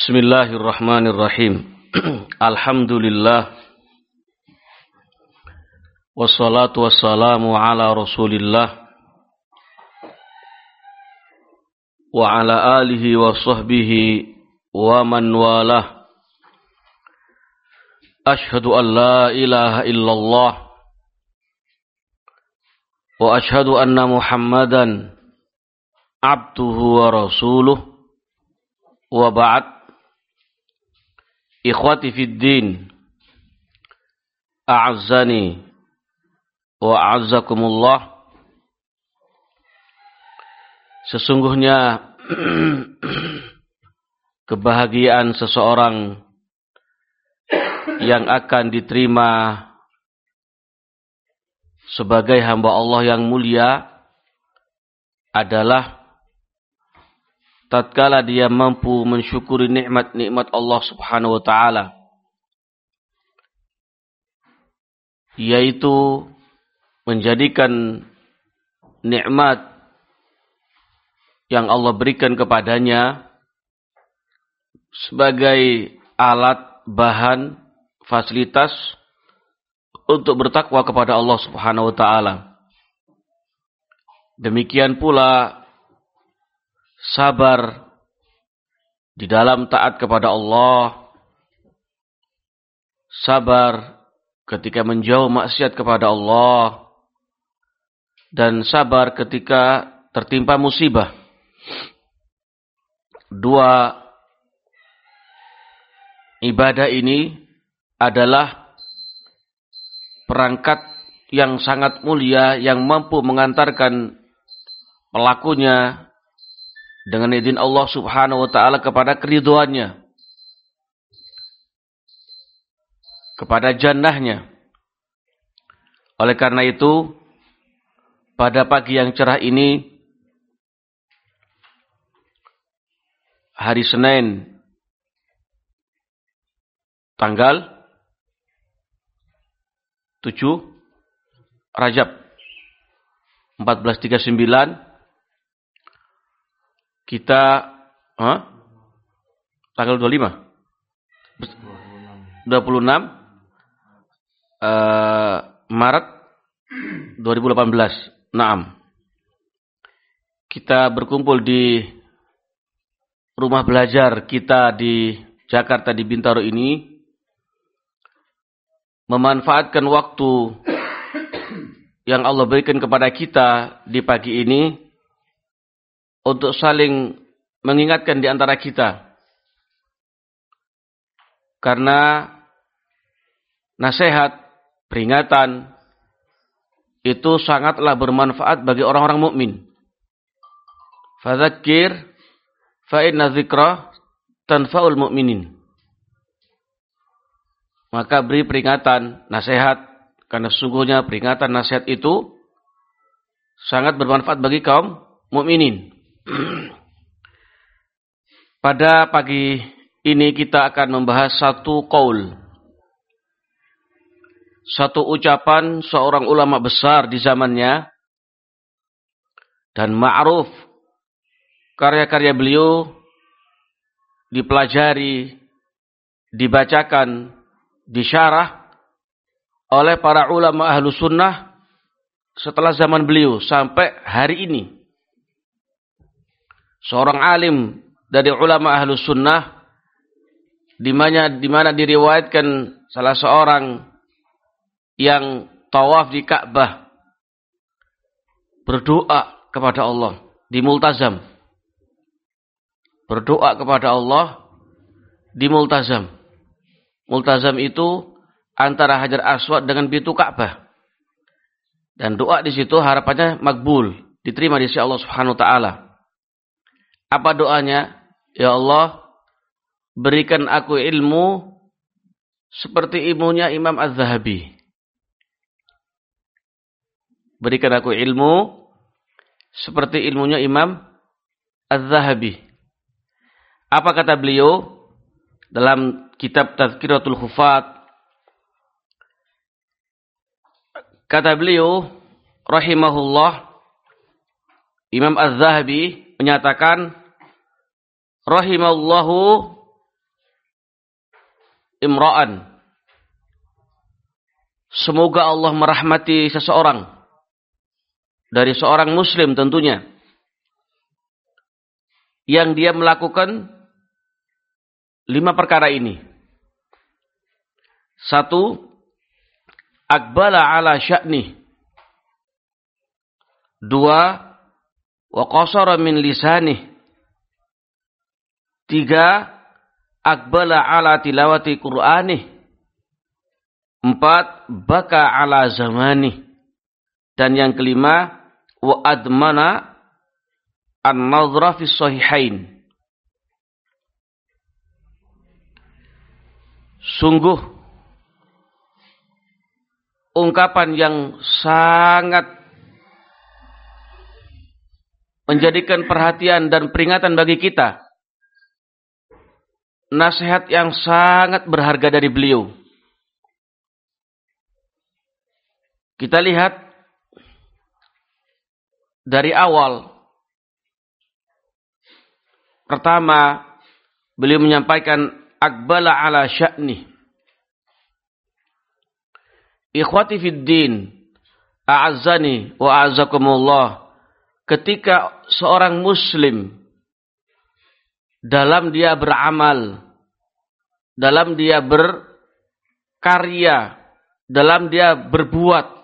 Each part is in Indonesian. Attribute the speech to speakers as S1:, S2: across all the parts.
S1: Bismillahirrahmanirrahim. Alhamdulillah. Wassalatu wassalamu ala Rasulillah wa ala alihi wa sahbihi wa man walah. Ashhadu an la ilaha illallah wa ashhadu anna Muhammadan abduhu wa rasuluh wa ba'd. Ikhwati fid din, a'azzani wa a'azzakumullah. Sesungguhnya kebahagiaan seseorang yang akan diterima sebagai hamba Allah yang mulia adalah tatkala dia mampu mensyukuri nikmat-nikmat Allah Subhanahu wa taala, yaitu menjadikan nikmat yang Allah berikan kepadanya sebagai alat, bahan, fasilitas untuk bertakwa kepada Allah Subhanahu wa taala. Demikian pula sabar di dalam taat kepada Allah, sabar ketika menjauh maksiat kepada Allah, dan sabar ketika tertimpa musibah. Dua ibadah ini adalah perangkat yang sangat mulia yang mampu mengantarkan pelakunya dengan izin Allah Subhanahu wa taala kepada keridhoannya, kepada jannahnya. Oleh karena itu, pada pagi yang cerah ini, hari Senin, tanggal 7 Rajab 1439, kita tanggal 26 Maret 2018. Naam. Kita berkumpul di rumah belajar kita di Jakarta di Bintaro ini, memanfaatkan waktu yang Allah berikan kepada kita di pagi ini untuk saling mengingatkan di antara kita. Karena nasihat, peringatan itu sangatlah bermanfaat bagi orang-orang mukmin. Fadzakir fa inna dzikra tanfa'ul mu'minin. Maka beri peringatan, nasihat, karena sesungguhnya peringatan, nasihat itu sangat bermanfaat bagi kaum mukminin. Pada pagi ini kita akan membahas satu qaul, satu ucapan seorang ulama besar di zamannya, dan ma'ruf, karya-karya beliau dipelajari, dibacakan, disyarah oleh para ulama ahlu sunnah setelah zaman beliau sampai hari ini. Seorang alim dari ulama ahlus sunnah, di mana diriwayatkan salah seorang yang tawaf di Ka'bah berdoa kepada Allah di multazam. Berdoa kepada Allah di multazam. Multazam itu antara Hajar Aswad dengan pintu Ka'bah. Dan doa di situ harapannya makbul, diterima di sisi Allah Subhanahu wa taala. Apa doanya? Ya Allah, berikan aku ilmu seperti ilmunya Imam Az-Zahabi. Berikan aku ilmu seperti ilmunya Imam Az-Zahabi. Apa kata beliau dalam kitab Tazkiratul Hufat? Kata beliau rahimahullah, Imam Az-Zahabi menyatakan, rahimallahu imra'an. Semoga Allah merahmati seseorang. Dari seorang muslim tentunya. Yang dia melakukan 5 perkara ini. 1. Aqbala ala sya'nih. 2. Wa qasara min lisanih. 3. Aqbala ala tilawati Qur'anih. 4. Baka ala zamanih. Dan yang kelima, wa admana an-nadhra fi sahihain. Sungguh ungkapan yang sangat menjadikan perhatian dan peringatan bagi kita. Nasihat yang sangat berharga dari beliau. Kita lihat dari awal. Pertama, beliau menyampaikan aqbala ala sya'ni. Ikhwati fid din, a'azzani wa a'azzakumullah. Ketika seorang muslim dalam dia beramal, dalam dia berkarya, dalam dia berbuat,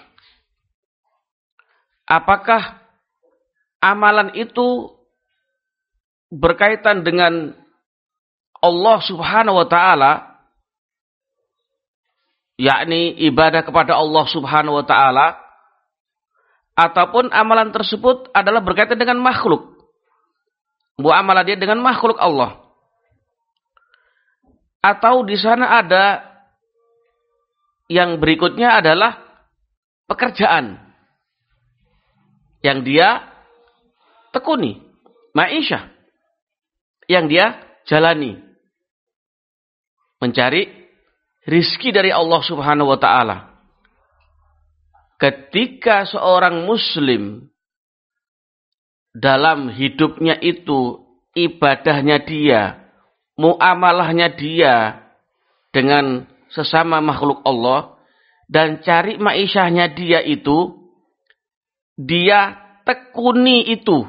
S1: apakah amalan itu berkaitan dengan Allah Subhanahu wa taala, yakni ibadah kepada Allah Subhanahu wa taala, ataupun amalan tersebut adalah berkaitan dengan makhluk, muamalah dia dengan makhluk Allah, atau di sana ada yang berikutnya adalah pekerjaan yang dia tekuni, ma'isyah yang dia jalani, mencari rizki dari Allah Subhanahu wa taala. Ketika seorang muslim dalam hidupnya itu, ibadahnya dia, muamalahnya dia dengan sesama makhluk Allah, dan cari ma'isyahnya dia itu, dia tekuni itu,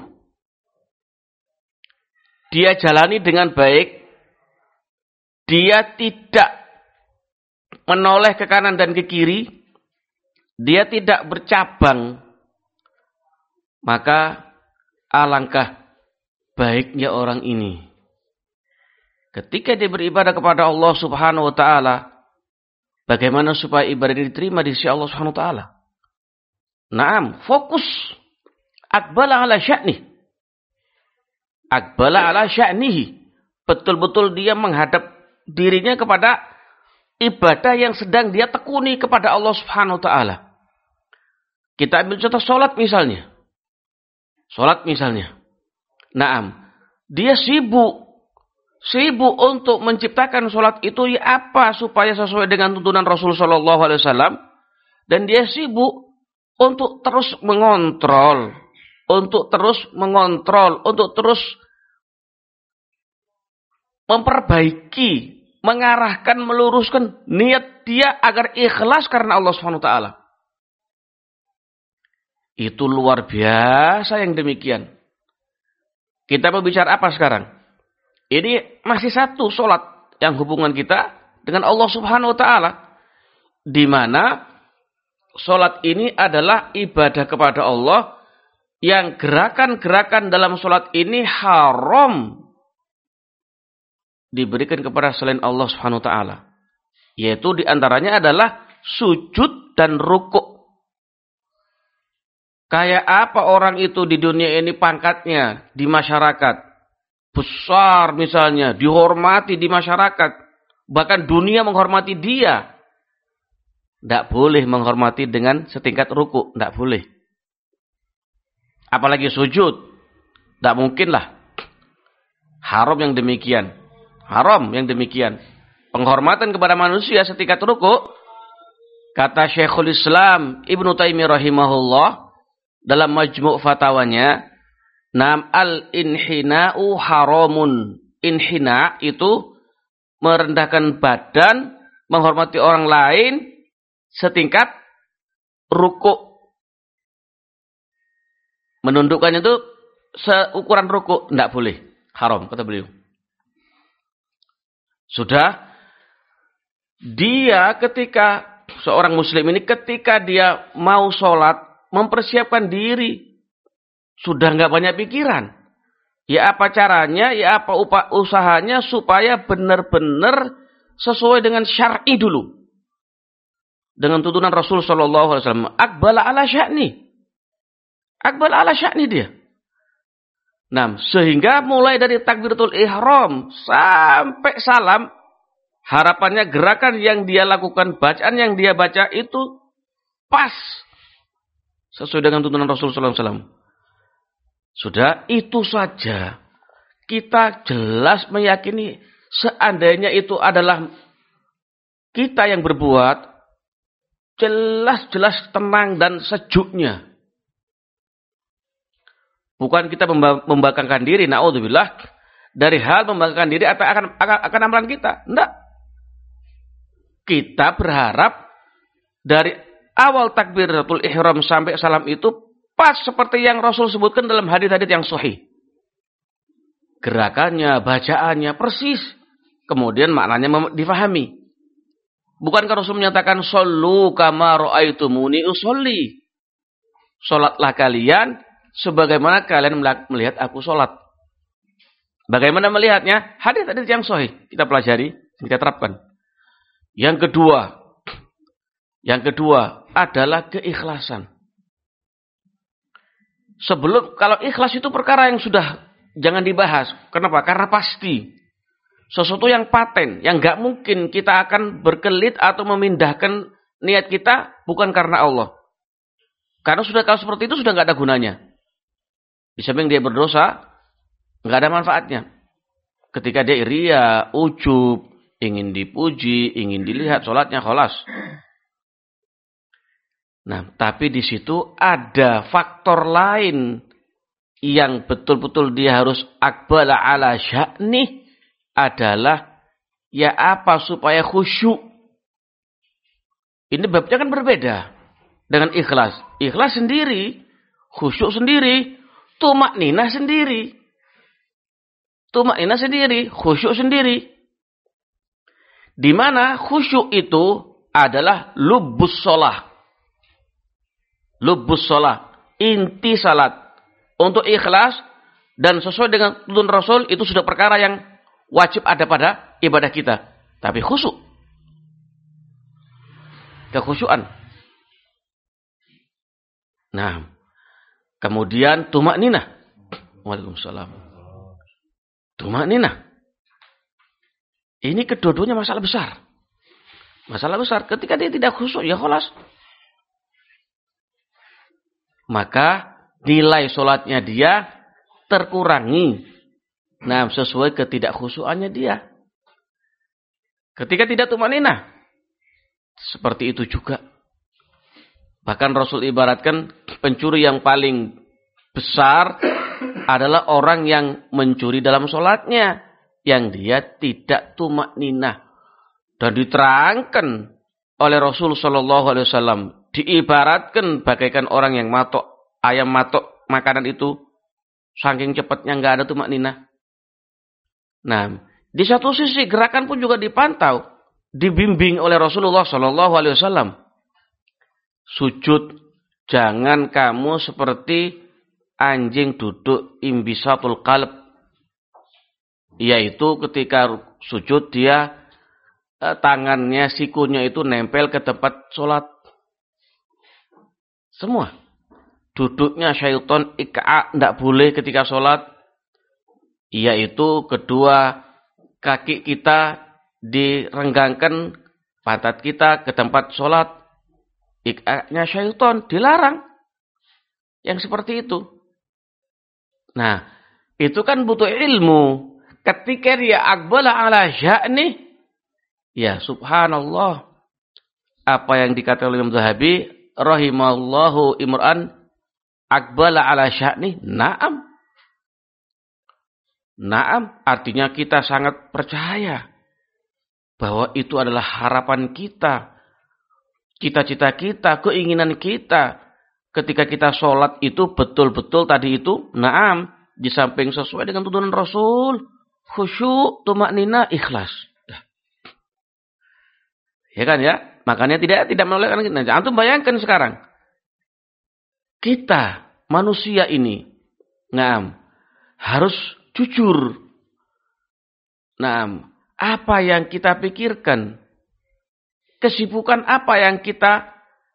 S1: dia jalani dengan baik, dia tidak menoleh ke kanan dan ke kiri, dia tidak bercabang, maka alangkah baiknya orang ini. Ketika dia beribadah kepada Allah Subhanahu wa taala, bagaimana supaya ibadah ini diterima di sisi Allah Subhanahu wa taala? Naam, fokus. Aqbala ala sya'nih. Aqbala ala sya'nihi. Betul-betul dia menghadap dirinya kepada ibadah yang sedang dia tekuni kepada Allah Subhanahu wa taala. Kita ambil contoh salat misalnya. Salat misalnya. Naam, dia sibuk untuk menciptakan salat itu ya apa supaya sesuai dengan tuntunan Rasul sallallahu alaihi wasallam, dan dia sibuk untuk terus mengontrol, untuk terus memperbaiki, mengarahkan, meluruskan niat dia agar ikhlas karena Allah Subhanahu wa taala. Itu luar biasa yang demikian. Kita berbicara apa sekarang? Ini masih satu salat yang hubungan kita dengan Allah Subhanahu wa taala, di mana salat ini adalah ibadah kepada Allah yang gerakan-gerakan dalam salat ini haram diberikan kepada selain Allah Subhanahu wa taala. Yaitu diantaranya adalah sujud dan rukuk. Kayak apa orang itu di dunia ini pangkatnya di masyarakat? Besar misalnya, dihormati di masyarakat. Bahkan dunia menghormati dia. Tidak boleh menghormati dengan setingkat ruku. Tidak boleh. Apalagi sujud. Tidak mungkinlah. Haram yang demikian. Haram yang demikian. Penghormatan kepada manusia setingkat ruku. Kata Syekhul Islam Ibnu Taimiyah rahimahullah dalam majmu' fatwanya, nam al-inhina'u haramun. Inhina itu merendahkan badan, menghormati orang lain setingkat rukuk. Menundukkannya itu seukuran rukuk, tidak boleh. Haram, kata beliau. Sudah, dia ketika, seorang muslim ini ketika dia mau sholat, mempersiapkan diri. Sudah nggak banyak pikiran. Ya apa caranya, ya apa usahanya supaya benar-benar sesuai dengan syar'i dulu. Dengan tuntunan Rasul sallallahu alaihi wasallam, aqbala ala sya'ni. Aqbala ala sya'ni dia. Nah, sehingga mulai dari takbiratul ihram sampai salam, harapannya gerakan yang dia lakukan, bacaan yang dia baca itu pas sesuai dengan tuntunan Rasul sallallahu alaihi wasallam. Sudah, itu saja. Kita jelas meyakini seandainya itu adalah kita yang berbuat, jelas-jelas tenang dan sejuknya. Bukan kita membangkangkan diri, naudzubillah, dari hal membangkangkan diri akan amalan kita. Tidak. Kita berharap dari awal takbiratul ihram sampai salam itu pas seperti yang Rasul sebutkan dalam hadis-hadis yang sahih. Gerakannya, bacaannya persis. Kemudian maknanya difahami. Bukankah Rasul menyatakan shollu kama ra'aitumuni usolli? Salatlah kalian sebagaimana kalian melihat aku salat. Bagaimana melihatnya? Hadis-hadis yang sahih kita pelajari, kita terapkan. Yang kedua adalah keikhlasan. Kalau ikhlas itu perkara yang sudah jangan dibahas. Kenapa? Karena pasti. Sesuatu yang paten, yang nggak mungkin kita akan berkelit atau memindahkan niat kita bukan karena Allah. Karena kalau seperti itu sudah nggak ada gunanya. Di samping dia berdosa, nggak ada manfaatnya. Ketika dia ria, ujub, ingin dipuji, ingin dilihat, sholatnya kholas. Nah, tapi di situ ada faktor lain yang betul-betul dia harus aqbala ala sya'ni, adalah ya apa supaya khusyuk. Ini babnya kan berbeda dengan ikhlas. Ikhlas sendiri, khusyuk sendiri, tumakninah sendiri. Tumakninah sendiri, khusyuk sendiri. Di mana khusyuk itu adalah lubbus shalah. Lubbus shalah, inti salat. Untuk ikhlas dan sesuai dengan tuntunan Rasul itu sudah perkara yang wajib ada pada ibadah kita. Tapi khusyuk. Kekhusyuan. Nah, kemudian tumakninah. Waalaikumsalam. Tumakninah. Ini kedua-duanya masalah besar. Masalah besar. Ketika dia tidak khusyuk, ya kholas. Maka nilai sholatnya dia terkurangi. Nah, sesuai ketidakkhusyuannya dia. Ketika tidak tumakninah, seperti itu juga. Bahkan Rasul ibaratkan pencuri yang paling besar adalah orang yang mencuri dalam sholatnya, yang dia tidak tumakninah. Dan diterangkan oleh Rasul Shallallahu Alaihi Wasallam, diibaratkan bagaikan orang yang ayam matok makanan itu, saking cepatnya nggak ada tumakninah. Nah, di satu sisi gerakan pun juga dipantau, dibimbing oleh Rasulullah Shallallahu Alaihi Wasallam. Sujud, jangan kamu seperti anjing duduk imbisatul qalb, yaitu ketika sujud dia tangannya, sikunya itu nempel ke tempat sholat. Semua. Duduknya syaitan ik'a, tidak boleh ketika sholat. Yaitu kedua kaki kita direnggangkan, pantat kita ke tempat sholat. Ik'a'nya syaitan dilarang. Yang seperti itu. Nah, itu kan butuh ilmu. Ketika dia aqbala ala sya'ni, ya subhanallah. Apa yang dikatakan oleh Imam Zahabi, rahimallahu imran aqbala ala sya'ni, na'am. Na'am, artinya kita sangat percaya. bahwa itu adalah harapan kita, cita-cita kita, keinginan kita. Ketika kita sholat itu betul-betul tadi itu, naam, di samping sesuai dengan tuntunan Rasul, khusyuk, tumaknina, ikhlas. Ya kan ya? Makanya tidak menolakkan kita. Antum bayangkan sekarang. Kita, manusia ini, naam, harus jujur. Naam, apa yang kita pikirkan? Kesibukan apa yang kita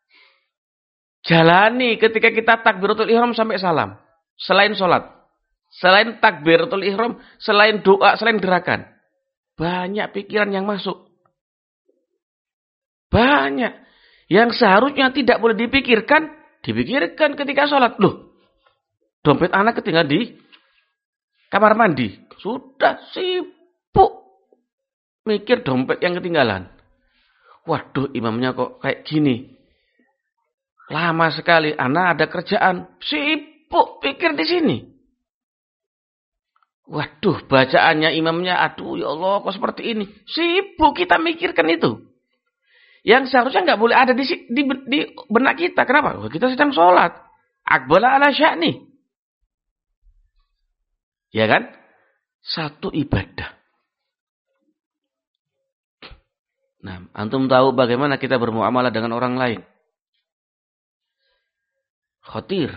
S1: jalani ketika kita takbiratul ihram sampai salam? Selain sholat. Selain takbiratul ihram, selain doa, selain gerakan. Banyak pikiran yang masuk. Banyak. Yang seharusnya tidak boleh dipikirkan ketika sholat. Loh, dompet anak ketinggalan di kamar mandi. Sudah sibuk mikir dompet yang ketinggalan. Waduh, imamnya kok kayak gini. Lama sekali, anak ada kerjaan. Sibuk pikir di sini. Waduh, bacaannya imamnya, aduh ya Allah kok seperti ini. Sibuk kita mikirkan itu. Yang seharusnya nggak boleh ada di benak kita. Kenapa? Kita sedang sholat. Aqbala ala sya'ni. Ya kan? Satu ibadah. Nah, antum tahu bagaimana kita bermuamalah dengan orang lain. Khatir.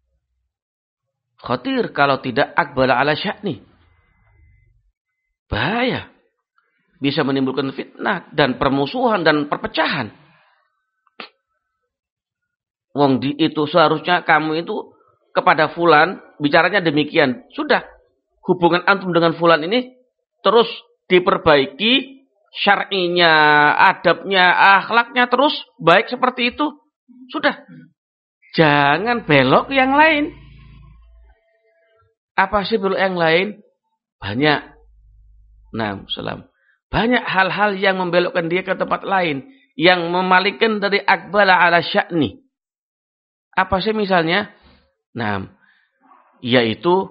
S1: Khatir kalau tidak aqbala ala sya'ni. Bahaya. Bisa menimbulkan fitnah dan permusuhan dan perpecahan. Wong di itu seharusnya kamu itu kepada fulan bicaranya demikian. Sudah. Hubungan antum dengan fulan ini terus diperbaiki. Syar'inya, adabnya, akhlaknya terus baik seperti itu. Sudah. Jangan belok ke yang lain. Apa sih belok yang lain? Banyak. Nah, salam. Banyak hal-hal yang membelokkan dia ke tempat lain. Yang memalingkan dari aqbala ala sya'ni. Apa sih misalnya? Nah, yaitu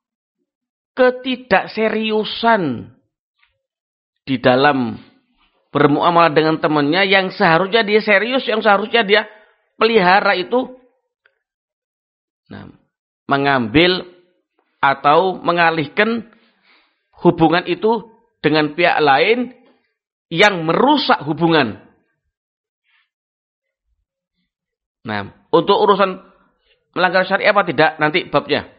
S1: ketidakseriusan di dalam bermuamalah dengan temannya yang seharusnya dia serius, yang seharusnya dia pelihara itu. Nah, mengambil atau mengalihkan hubungan itu dengan pihak lain yang merusak hubungan. Nah, untuk urusan melanggar syariat apa tidak, nanti babnya.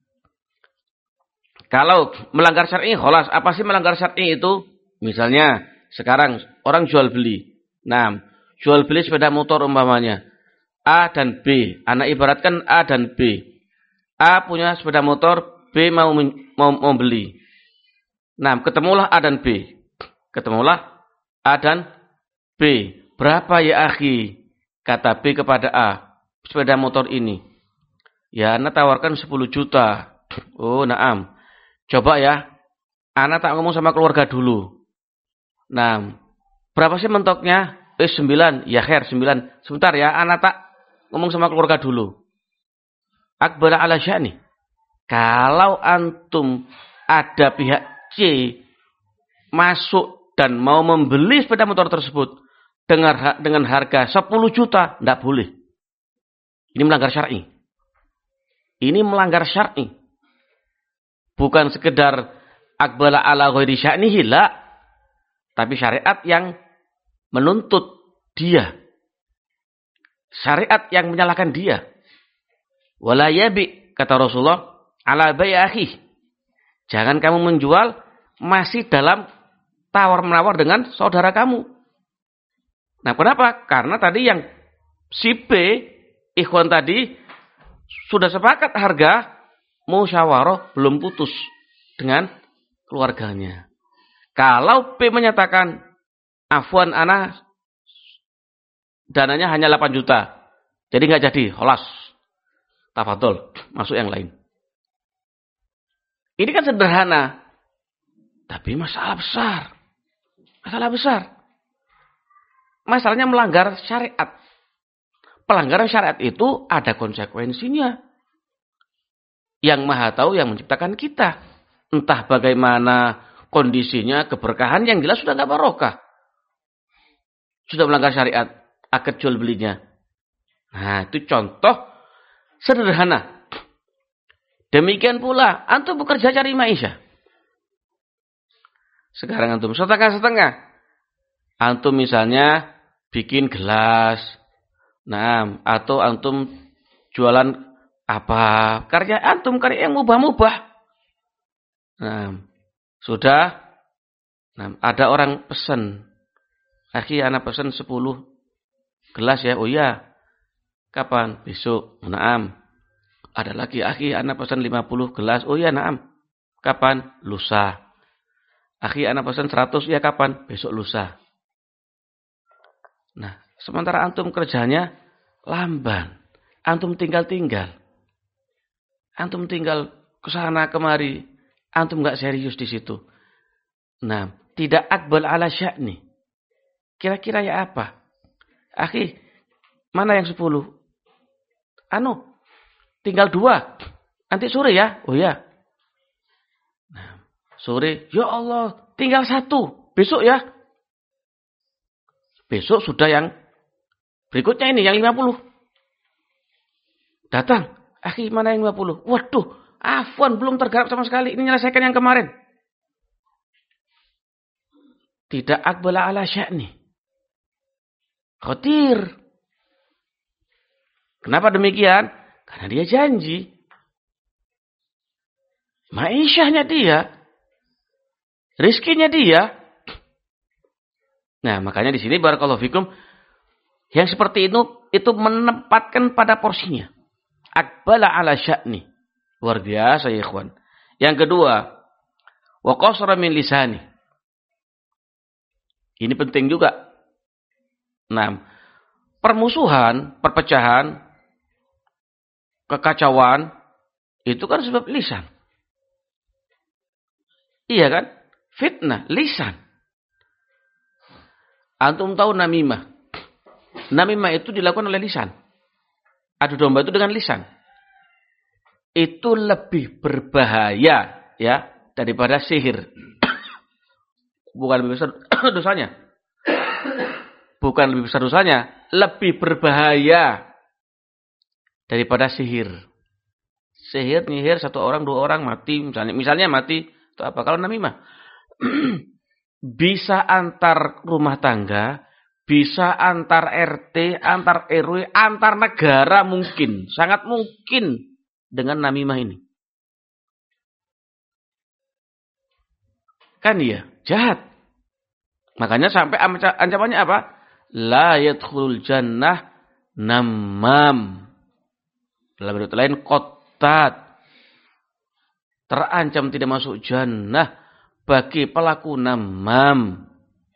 S1: Kalau melanggar syariat, kholas. Apa sih melanggar syariat itu? Misalnya, sekarang orang jual beli. Nah, jual beli sepeda motor umpamanya. A dan B. Anak ibaratkan A dan B. A punya sepeda motor, B mau beli. Nah, ketemulah A dan B. Ketemulah A dan B. Berapa ya akhi? Kata B kepada A. Sepeda motor ini. Ya, anak tawarkan 10 juta. Oh, naam. Coba ya. Anak tak ngomong sama keluarga dulu. Nah, berapa sih mentoknya? 9. Ya, khair 9. Sebentar ya, anak tak ngomong sama keluarga dulu. Aqbala ala sya'ni. Kalau antum ada pihak C masuk dan mau membeli sepeda motor tersebut dengan harga 10 juta, tidak boleh. Ini melanggar syar'i. Ini melanggar syar'i. Bukan sekedar aqbala ala ghairi sya'nihi, la. Tapi syariat yang menuntut dia. Syariat yang menyalahkan dia. Wala yabi, kata Rasulullah, ala bai akhi. Jangan kamu menjual masih dalam tawar-menawar dengan saudara kamu. Nah, kenapa? Karena tadi yang si B, ikhwan tadi, sudah sepakat harga, musyawarah belum putus dengan keluarganya. Kalau P menyatakan, afwan ana, dananya hanya 8 juta. Jadi nggak jadi, kholas. Tafadhol, masuk yang lain. Ini kan sederhana. Tapi masalah besar. Masalah besar. Masalahnya melanggar syariat. Pelanggaran syariat itu ada konsekuensinya. Yang Maha Tahu yang menciptakan kita. Entah bagaimana kondisinya, keberkahan yang jelas sudah nggak barokah. sudah melanggar syariat, akad jual belinya. Nah, itu contoh sederhana. Demikian pula, antum bekerja cari maisha. Sekarang antum setengah-setengah. Antum misalnya bikin gelas. Nah, atau antum jualan apa? Karya antum, karya yang mubah-mubah. Nah, sudah. Nah, ada orang pesan. Akhi, anak pesan 10 gelas ya. Oh iya. Kapan? Besok. Naam. Ada lagi, akhi, anak pesan 50 gelas. Oh iya, naam. Kapan? Lusa. Akhi, anak pesan 100. Ya kapan? Besok lusa. Nah, sementara antum kerjanya lamban. Antum tinggal-tinggal. Antum tinggal kesana kemari. Antum enggak serius di situ. Nah, tidak akbal ala sya'ni. Kira-kira ya apa? Akhi, mana yang 10? Tinggal 2. Nanti sore ya? Oh ya. Nah, sore, ya Allah, tinggal 1. Besok ya? Besok sudah yang berikutnya ini, yang 50. Datang. Akhi, mana yang 50? Waduh, afwan, belum tergarap sama sekali. Ini menyelesaikan yang kemarin. Tidak akbala ala sya'ni. Khatir. Kenapa demikian? Karena dia janji. Maisyahnya dia. Rizkinya dia. Nah, makanya di sini barakallahu fikum, yang seperti itu menempatkan pada porsinya. Akbala ala sya'ni. Luar biasa ya ikhwan. Yang kedua, wa qasara min lisani. Ini penting juga. Nah, permusuhan, perpecahan, kekacauan, itu kan sebab lisan. Iya kan? Fitnah, lisan. Antum tahu namimah. Namimah itu dilakukan oleh lisan. Adu domba itu dengan lisan. Itu lebih berbahaya ya daripada sihir. Bukan lebih besar dosanya. Bukan lebih besar dosanya, lebih berbahaya daripada sihir. Sihir, nyihir, 1 orang, 2 orang mati, misalnya mati, itu apa? Kalau namimah bisa antar rumah tangga, bisa antar RT, antar RW, antar negara mungkin, sangat mungkin dengan namimah ini. Kan iya, jahat. Makanya sampai ancamannya apa? La yadkhulul jannah namam. Dalam ayat lain qattat. Terancam tidak masuk jannah bagi pelaku namam.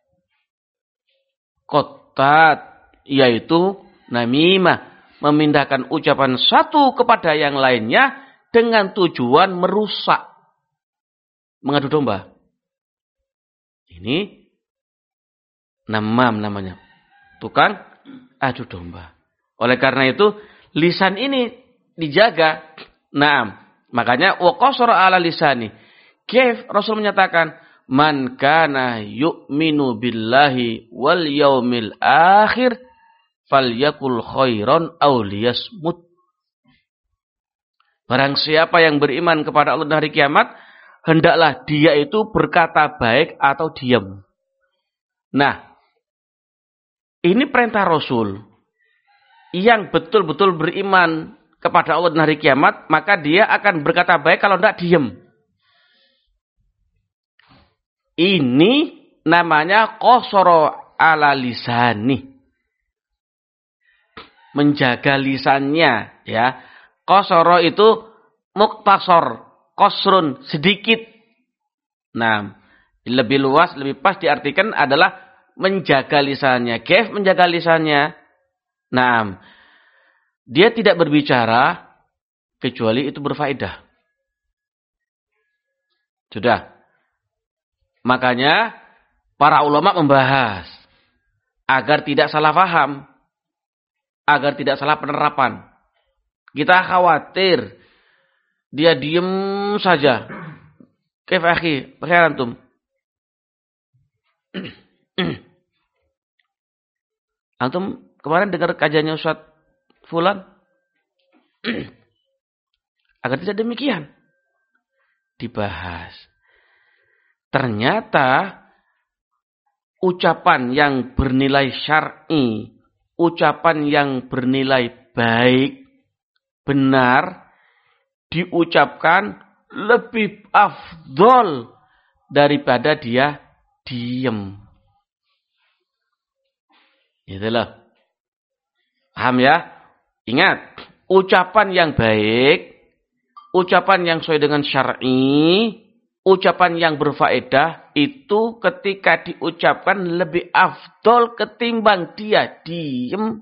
S1: Qattat yaitu namimah, memindahkan ucapan satu kepada yang lainnya dengan tujuan merusak, mengadu domba. Ini namam namanya. Tukang adu domba. Oleh karena itu, lisan ini dijaga. Naam. Makanya wa qasara ala lisani. Kif Rasul menyatakan, man kana yu'minu billahi wal yaumil akhir falyakul khairan aw liyasmut. Barang siapa yang beriman kepada Allah dan hari kiamat, hendaklah dia itu berkata baik atau diam. Nah, ini perintah Rasul. Yang betul-betul beriman kepada Allah dan hari kiamat, maka dia akan berkata baik, kalau tidak diam. Ini namanya qasara ala lisani. Menjaga lisannya, ya. Qasara itu muktasor, qasrun, sedikit. Nah, lebih luas, lebih pas diartikan adalah menjaga lisannya. Kef menjaga lisannya. Nah, dia tidak berbicara kecuali itu berfaedah. Sudah. Makanya para ulama membahas agar tidak salah paham, agar tidak salah penerapan. Kita khawatir dia diem saja. Kef akhi, bagaimana antum? Antum kemarin dengar kajiannya Ustaz Fulan? Agar tidak demikian. Dibahas. Ternyata ucapan yang bernilai syar'i, ucapan yang bernilai baik, benar, diucapkan lebih afdol daripada dia diem. Itulah. Paham ya? Ingat, ucapan yang baik, ucapan yang sesuai dengan syar'i, ucapan yang berfaedah itu ketika diucapkan lebih afdol ketimbang dia diem.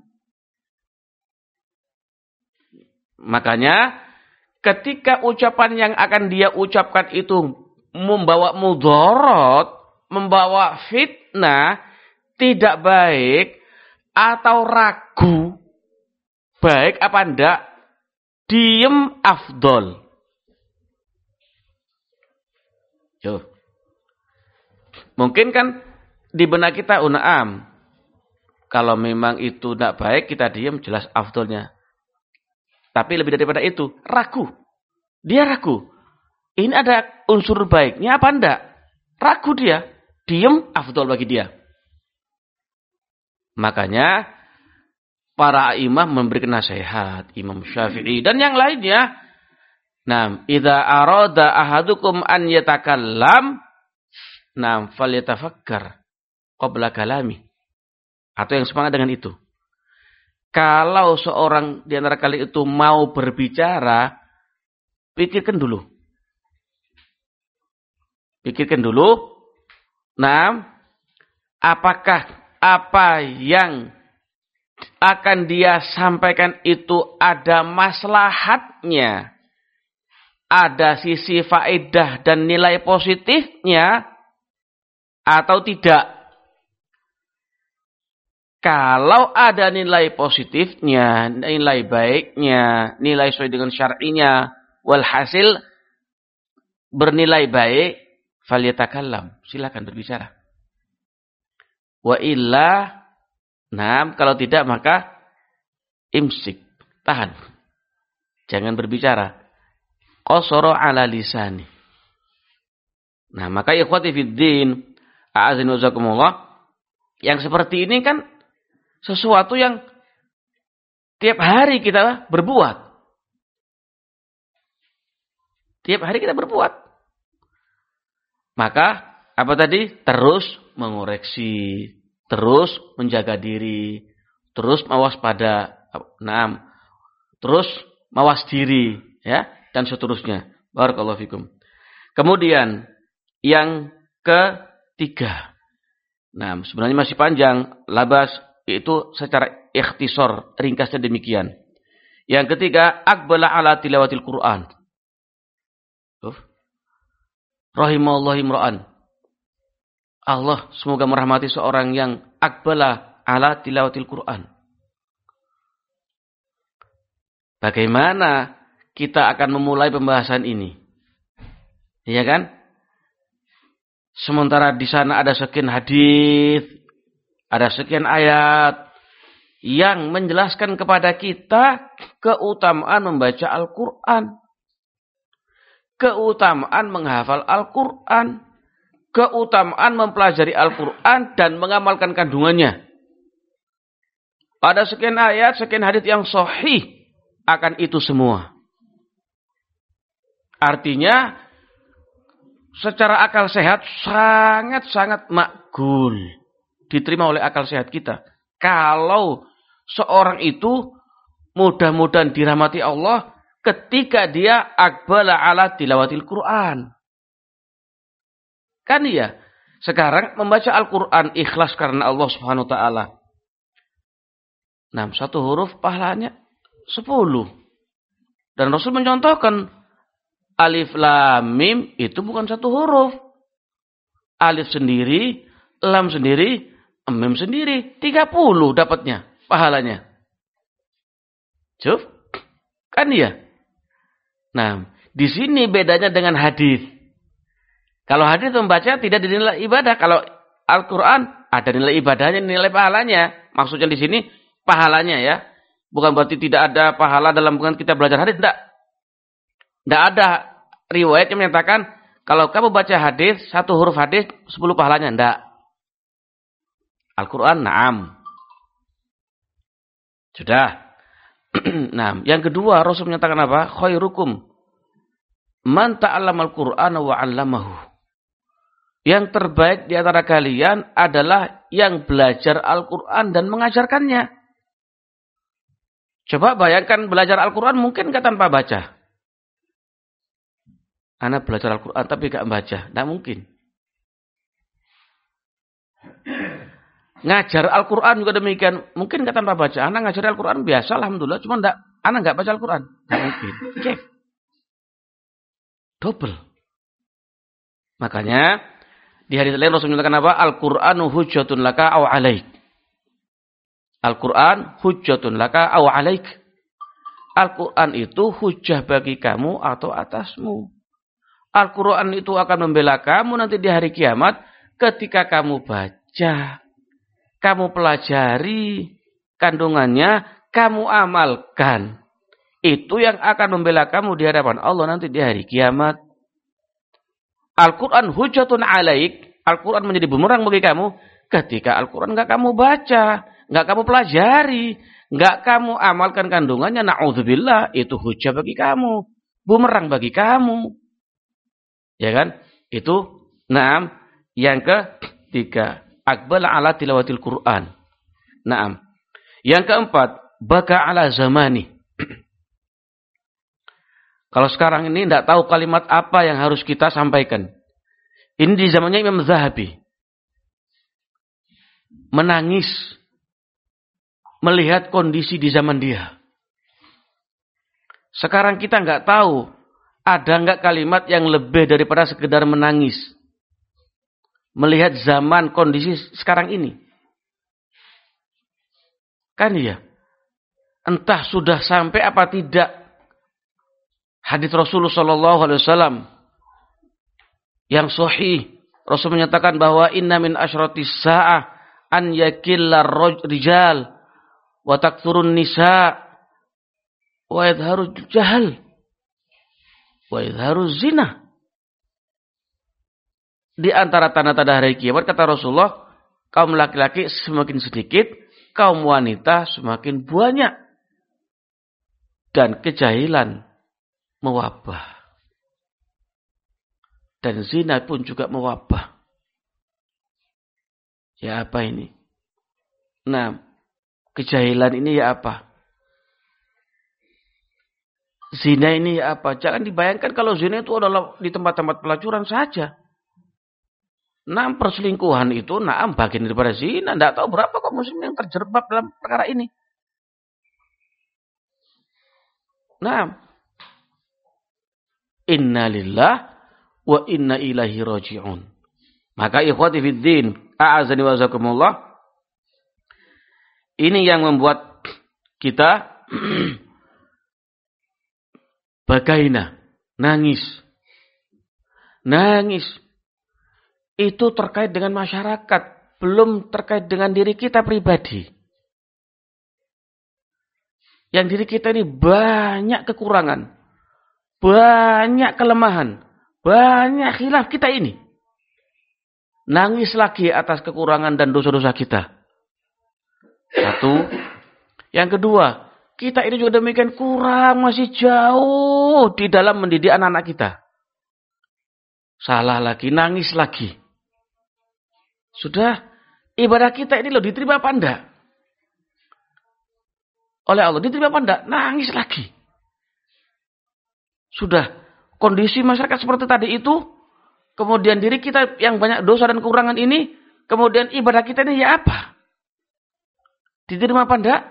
S1: Makanya ketika ucapan yang akan dia ucapkan itu membawa mudarat, membawa fitnah, tidak baik atau ragu, baik apa enggak, diem afdol. Yo. Mungkin kan di benak kita unaam. Kalau memang itu tidak baik, kita diem, jelas afdolnya. Tapi lebih daripada itu, ragu. Dia ragu. Ini ada unsur baiknya apa enggak? Ragu dia. Diem, afdol bagi dia. Makanya, para imam memberikan nasihat. Imam Syafi'i dan yang lainnya. Nah, idza arada ahadukum an yatakallam, nah, falyatafakkar qabla kalami. Atau yang semangat dengan itu. Kalau seorang di antara kalian itu mau berbicara, pikirkan dulu. Pikirkan dulu. Nah, apakah apa yang akan dia sampaikan itu ada maslahatnya, ada sisi faedah dan nilai positifnya, atau tidak? Kalau ada nilai positifnya, nilai baiknya, nilai sesuai dengan syar'inya, walhasil bernilai baik, falyatakallam, silakan berbicara. Wa illa, nah, kalau tidak maka imsik, tahan. Jangan berbicara. Qasara ala lisani. Nah, maka ikhwati fiddin, a'azani wazakumullah, yang seperti ini kan sesuatu yang tiap hari kita berbuat. Tiap hari kita berbuat. Maka, apa tadi? Terus mengoreksi. Terus menjaga diri. Terus mawas pada. Nah, terus mawas diri. Ya, dan seterusnya. Barakallahu fikum. Kemudian, yang ketiga. Nah, sebenarnya masih panjang. Labas. Itu secara ikhtisar, ringkasnya demikian. Yang ketiga, aqbala ala tilawatil Qur'an. Rahimallahu imra'an. Allah semoga merahmati seorang yang aqbala ala tilawatil Qur'an. Bagaimana kita akan memulai pembahasan ini? Iya kan? Sementara di sana ada sekian hadis, ada sekian ayat yang menjelaskan kepada kita keutamaan membaca Al-Quran. Keutamaan menghafal Al-Quran. Keutamaan mempelajari Al-Quran dan mengamalkan kandungannya. Ada sekian ayat, sekian hadis yang sahih akan itu semua. Artinya, secara akal sehat sangat-sangat makgul. Diterima oleh akal sehat kita. Kalau seorang itu mudah-mudahan dirahmati Allah ketika dia aqbala ala tilawatil Quran. Kan iya. Sekarang membaca Al-Quran ikhlas karena Allah Subhanahu wa ta'ala. Nah, satu huruf pahalanya 10. Dan Rasul mencontohkan alif lam mim itu bukan satu huruf. Alif sendiri, lam sendiri, mim sendiri, 30 dapatnya pahalanya. Cuk, kan iya. Nah, di sini bedanya dengan hadis. Kalau hadis membaca tidak dinilai ibadah. Kalau Al-Quran ada nilai ibadahnya, nilai pahalanya. Maksudnya di sini pahalanya ya. Bukan berarti tidak ada pahala dalam bukan kita belajar hadis. Tidak. Tidak ada riwayat yang menyatakan kalau kamu baca hadis, 1 huruf hadis 10 pahalanya. Tidak. Al-Quran, na'am. Sudah. Nah, yang kedua Rasul menyatakan apa? Khairukum man ta'allamal Qur'ana wa 'allamahu. Yang terbaik di antara kalian adalah yang belajar Al-Qur'an dan mengajarkannya. Coba bayangkan belajar Al-Qur'an mungkin enggak tanpa baca. Ana belajar Al-Qur'an tapi enggak baca, enggak mungkin. Ngajar Al-Quran juga demikian. Mungkin nggak tanpa baca. Anak ngajar Al-Quran biasa, alhamdulillah. Cuma anak nggak baca Al-Quran. Nggak mungkin. Cek. Double. Makanya di hadis lain Rasul menyatakan apa? Al-Qur'anu hujjatun laka aw alaik. Al-Quran hujjatun laka aw alaik. Al-Quran itu hujjah bagi kamu atau atasmu. Al-Quran itu akan membela kamu nanti di hari kiamat ketika kamu baca. Kamu pelajari kandungannya, kamu amalkan. Itu yang akan membela kamu di hadapan Allah nanti di hari kiamat. Al-Quran hujjatun alaik. Al-Quran menjadi bumerang bagi kamu ketika Al-Quran enggak kamu baca, enggak kamu pelajari, enggak kamu amalkan kandungannya. Na'udzubillah, itu hujjah bagi kamu, bumerang bagi kamu. Ya kan? Itu naam. Yang ketiga, aqbala ala tilawatil Qur'an. Naam. Yang keempat, baka ala zamani. Kalau sekarang ini tidak tahu kalimat apa yang harus kita sampaikan. Ini di zamannya Imam Zahabi. Menangis. Melihat kondisi di zaman dia. Sekarang kita nggak tahu. Ada nggak kalimat yang lebih daripada sekedar menangis. Melihat zaman kondisi sekarang ini. Kan ya. Entah sudah sampai apa tidak. Hadits Rasulullah SAW yang sahih. Rasul menyatakan bahwa inna min asyratis sa'ah an yakillar rijal wa takthurun nisa wa yadharu jahal wa yadharu zina. Di antara tanda-tanda hari kiamat kata Rasulullah, kaum laki-laki semakin sedikit, kaum wanita semakin banyak dan kejahilan mewabah. Dan zina pun juga mewabah. Ya apa ini? Nah, kejahilan ini ya apa? Zina ini ya apa? Jangan dibayangkan kalau zina itu adalah di tempat-tempat pelacuran saja. Nah, perselingkuhan itu bagian daripada zina. Tidak tahu berapa kok muslim yang terjerembab dalam perkara ini. Nah, inna lillah wa inna ilaihi raji'un. Maka ikhwati fiddin, a'azani wa zakumullah, ini yang membuat kita bagaina, nangis. Nangis. Itu terkait dengan masyarakat, belum terkait dengan diri kita pribadi. Yang diri kita ini banyak kekurangan, banyak kelemahan, banyak khilaf kita ini. Nangis lagi atas kekurangan dan dosa-dosa kita. Satu. Yang kedua, kita ini juga demikian kurang, masih jauh di dalam mendidik anak-anak kita. Salah lagi, nangis lagi. Sudah, ibadah kita ini loh diterima apa enggak? Oleh Allah, diterima apa enggak? Nangis lagi. Sudah, kondisi masyarakat seperti tadi itu, kemudian diri kita yang banyak dosa dan kekurangan ini, kemudian ibadah kita ini ya apa? Diterima apa enggak?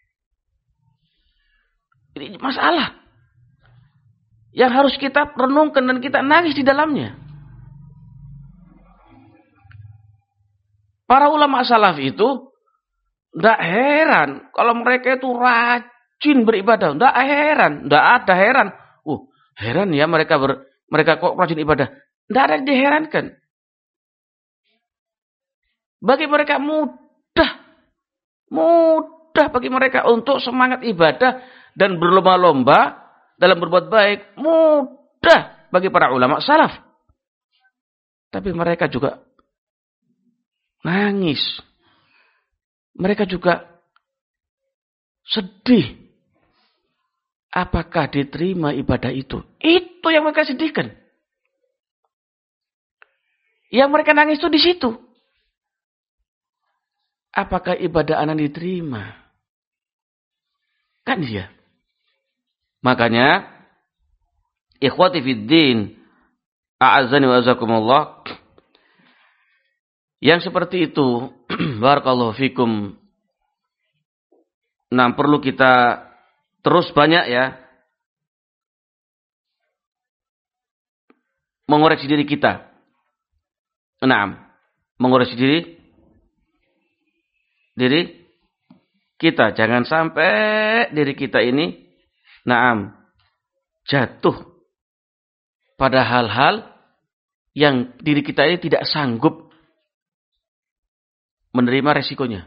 S1: Ini masalah. Yang harus kita renungkan dan kita nangis di dalamnya. Para ulama salaf itu tidak heran kalau mereka itu rajin beribadah. Tidak heran, tidak ada heran. Heran ya mereka kok rajin ibadah. Tidak ada yang diherankan. Bagi mereka mudah bagi mereka untuk semangat ibadah dan berlomba-lomba dalam berbuat baik. Mudah bagi para ulama salaf. Tapi mereka juga nangis. Mereka juga sedih. Apakah diterima ibadah itu? Itu yang mereka sedihkan. Yang mereka nangis itu di situ. Apakah ibadah anak diterima? Kan dia. Makanya, ikhwati fiddin, a'azzani wa azakumullah, yang seperti itu, barakallahu fikum, nah perlu kita terus banyak ya, mengoreksi diri kita. Nah, mengoreksi diri kita. Jangan sampai diri kita ini jatuh pada hal-hal yang diri kita ini tidak sanggup menerima resikonya.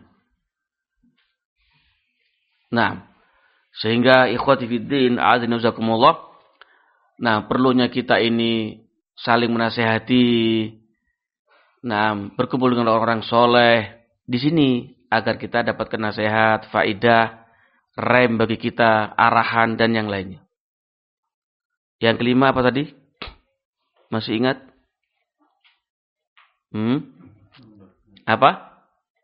S1: Nah, sehingga ikhwati fiddin, a'adzani wazakumullah, perlunya kita ini saling menasehati, berkumpul dengan orang-orang soleh di sini agar kita dapatkan nasihat, faidah, rem bagi kita, arahan dan yang lainnya. Yang kelima apa tadi? Masih ingat? Apa?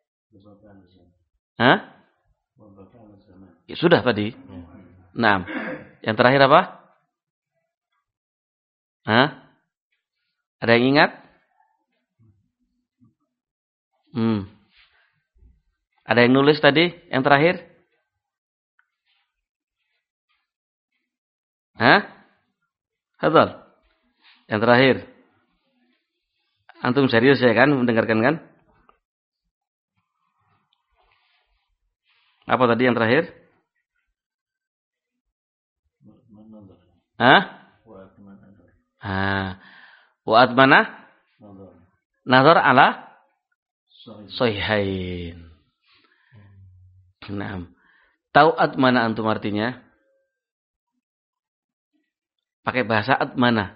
S1: Ya, sudah tadi. Yang terakhir apa? Ada yang ingat? Ada yang nulis tadi? Yang terakhir? Betul. Yang terakhir. Antum serius ya kan mendengarkan kan? Apa tadi yang terakhir? Wa atmana nazar ala sahihain. Tahu atmana antum artinya? Pakai bahasa atmana.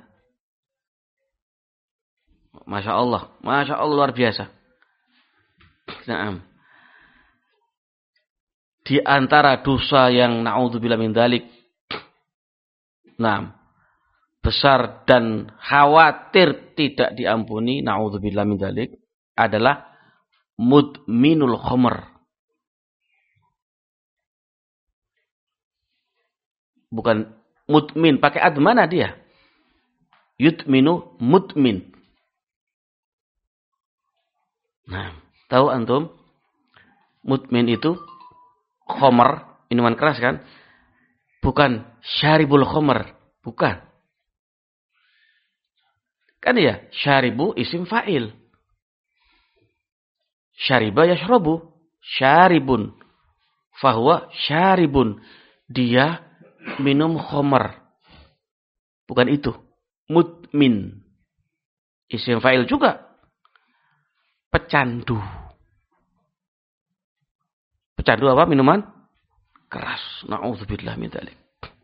S1: Masya Allah luar biasa. Di antara dosa yang na'udzubillah min dzalik, besar dan khawatir tidak diampuni, na'udzubillah min dzalik, adalah mudminul khamr. Bukan mudmin, pakai admana dia. Yudminu mudmin. Tahu antum? Mudmin itu khamr, minuman keras kan? Bukan syaribul khamr, bukan. Kan ya, syaribu isim fa'il. Syariba yashrabu, syaribun. Fahuwa syaribun. Dia minum khamr. Bukan itu. Mudmin. Isim fa'il juga. Pecandu. Pecandu apa? Minuman keras. Na'udzubillah min dzalik.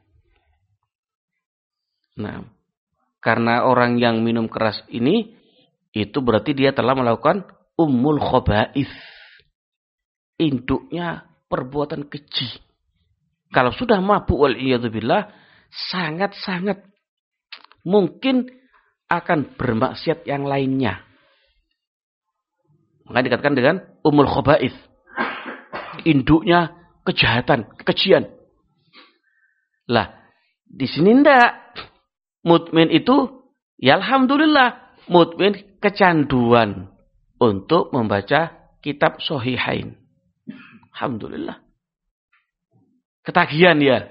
S1: Karena orang yang minum keras ini, itu berarti dia telah melakukan ummul khaba'ith. Induknya perbuatan keji. Kalau sudah mabuk wal'iyadzubillah, sangat-sangat mungkin akan bermaksiat yang lainnya. Maka dikatakan dengan ummul khaba'ith. Induknya kejahatan, kekejian. Lah, di sini ndak. Mudmin itu, ya alhamdulillah, mudmin kecanduan untuk membaca kitab Shahihain. Alhamdulillah. Ketagihan ya.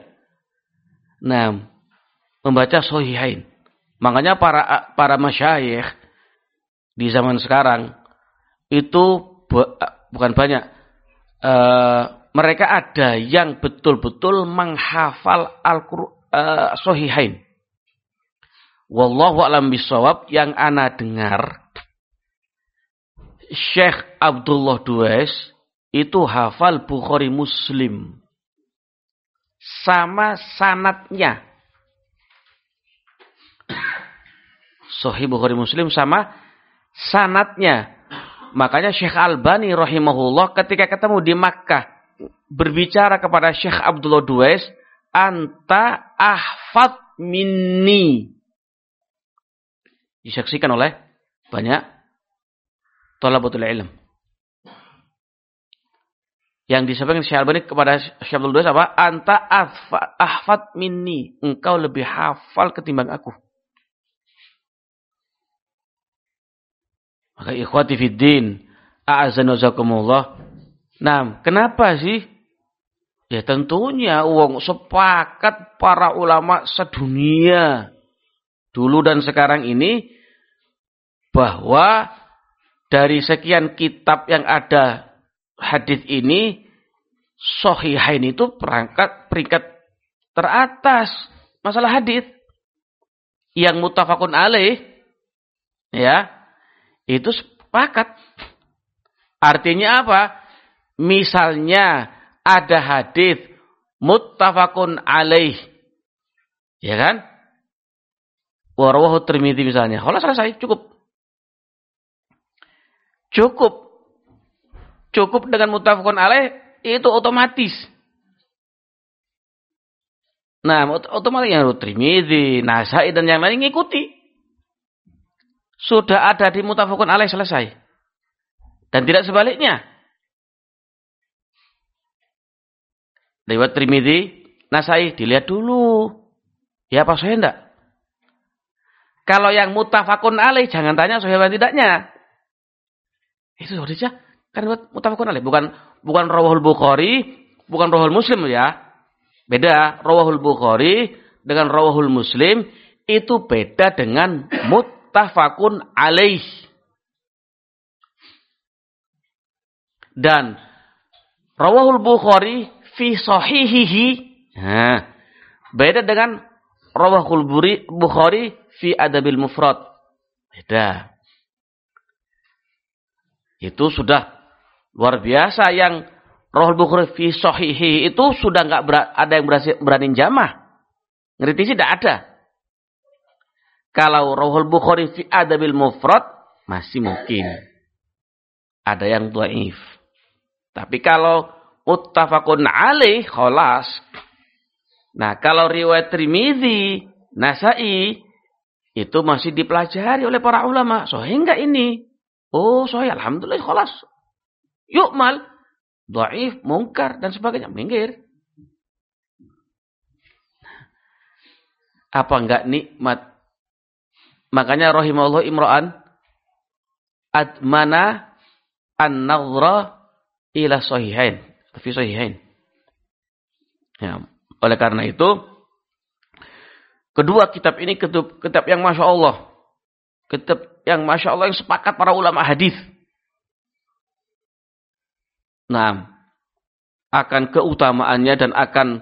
S1: Membaca Shahihain. Makanya para masyayikh di zaman sekarang itu bukan banyak. Mereka ada yang betul-betul menghafal Shahihain. Wallahu a'lam bishawab, yang ana dengar Syekh Abdullah Duais itu hafal Bukhari Muslim. Sama sanadnya. Sahih Bukhari Muslim sama sanadnya. Makanya Syekh Albani rahimahullah ketika ketemu di Makkah berbicara kepada Syekh Abdullah Duais, anta ahfad minni. Disaksikan oleh banyak thalabatul ilm. Yang disampaikan Syekh Albani kepada Syekh Abdullah Duais apa? Anta ahfad minni. Engkau lebih hafal ketimbang aku. Maka ikhwati fiddin, a'azana wazakumullah. Nah, kenapa sih? Ya tentunya wong sepakat para ulama sedunia dulu dan sekarang ini bahwa dari sekian kitab yang ada hadis ini, Shahihain itu peringkat teratas masalah hadis. Yang muttafaqun alaih, ya, itu sepakat. Artinya apa? Misalnya ada hadis muttafaqun alaih, ya kan? Wa rawahu Tirmidzi misalnya. Kalau selesai, cukup. Cukup dengan muttafaqun alaih itu otomatis. Nah, otomatis yang Tirmidzi, Nasai dan yang lain ngikuti. Sudah ada di muttafaqun alaih, selesai. Dan tidak sebaliknya. Lewat Tirmidzi, Nasai, dilihat dulu. Ya apa sahih enggak? Kalau yang muttafaqun alaih, jangan tanya sahih atau tidaknya. Itu hadisnya kan muttafaqun alaih, bukan rawahul Bukhari, bukan rawahul Muslim ya. Beda, rawahul Bukhari dengan rawahul Muslim itu beda dengan muttafaqun alaih. Dan rawahul Bukhari fi sahihihi, nah, beda dengan rawahul Bukhari fi adabil mufrad. Beda. Itu sudah luar biasa. Yang rawahul Bukhari fi sahihihi itu sudah enggak ada yang berani jamah. Ngerti sih tidak ada. Kalau rawahul Bukhari fi adabil mufrad masih mungkin. Ada yang dhaif. Tapi kalau muttafaqun alaih, khalas. Nah, kalau riwayat Tirmidzi, Nasai, itu masih dipelajari oleh para ulama. Sahih enggak ini? Oh, sahih, alhamdulillah, khalas. Yu'mal, dhaif, mungkar, dan sebagainya. Minggir. Apa enggak nikmat? Makanya rahimahullah imra'an admana an-nadhra ila sahihain, fi sahihain. Ya, oleh karena itu kedua kitab ini kitab yang Masya Allah. Kitab yang Masya Allah yang sepakat para ulama hadis. Nah, akan keutamaannya dan akan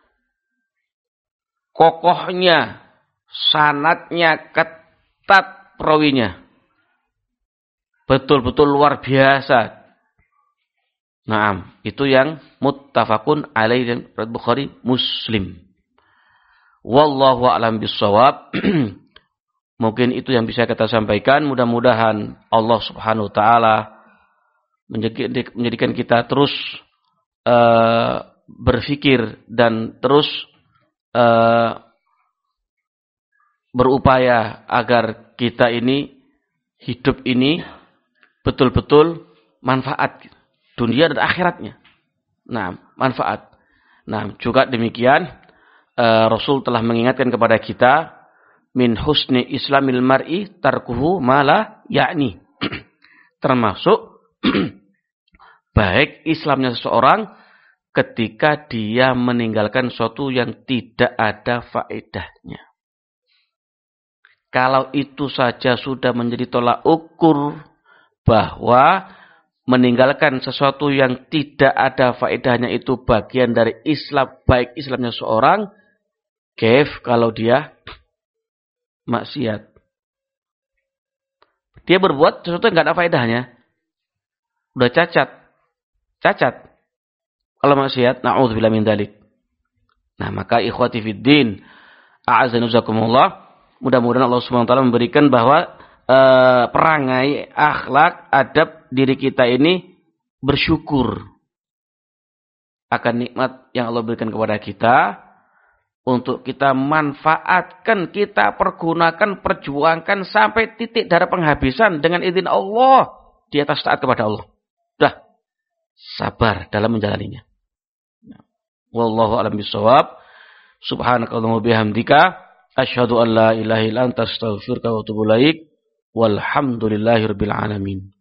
S1: kokohnya, sanadnya, ketat perawinya. Betul-betul luar biasa. Nah, itu yang muttafaqun alaih dan Bukhari Muslim. Wallahu a'lam bissawab. Mungkin itu yang bisa kita sampaikan. Mudah-mudahan Allah Subhanahu wa taala menjadikan kita terus berfikir dan terus berupaya agar kita ini hidup ini betul-betul manfaat dunia dan akhiratnya. Nah, manfaat. Nah, juga demikian Rasul telah mengingatkan kepada kita min husni islamil mar'i tarkuhu mala yakni. Termasuk baik Islamnya seseorang ketika dia meninggalkan sesuatu yang tidak ada faedahnya. Kalau itu saja sudah menjadi tolak ukur bahwa meninggalkan sesuatu yang tidak ada faedahnya itu bagian dari Islam, baik Islamnya seorang, kef kalau dia maksiat. Dia berbuat sesuatu yang tidak ada faedahnya. udah cacat. Cacat. Kalau maksiat, na'udzubillah min dzalik. Nah, maka ikhwati fiddin, a'azzani wajazakumullah, mudah-mudahan Allah Subhanahu wa taala memberikan bahwa perangai, akhlak, adab diri kita ini bersyukur akan nikmat yang Allah berikan kepada kita, untuk kita manfaatkan, kita pergunakan, perjuangkan sampai titik darah penghabisan dengan izin Allah di atas taat kepada Allah. Dah, sabar dalam menjalaninya. Wallahu a'lam bishawab. Subhanakallahumma bihamdika asyhadu an la ilaha illa anta astaghfiruka wa atubu ilaik. Walhamdulillahirabbil alamin.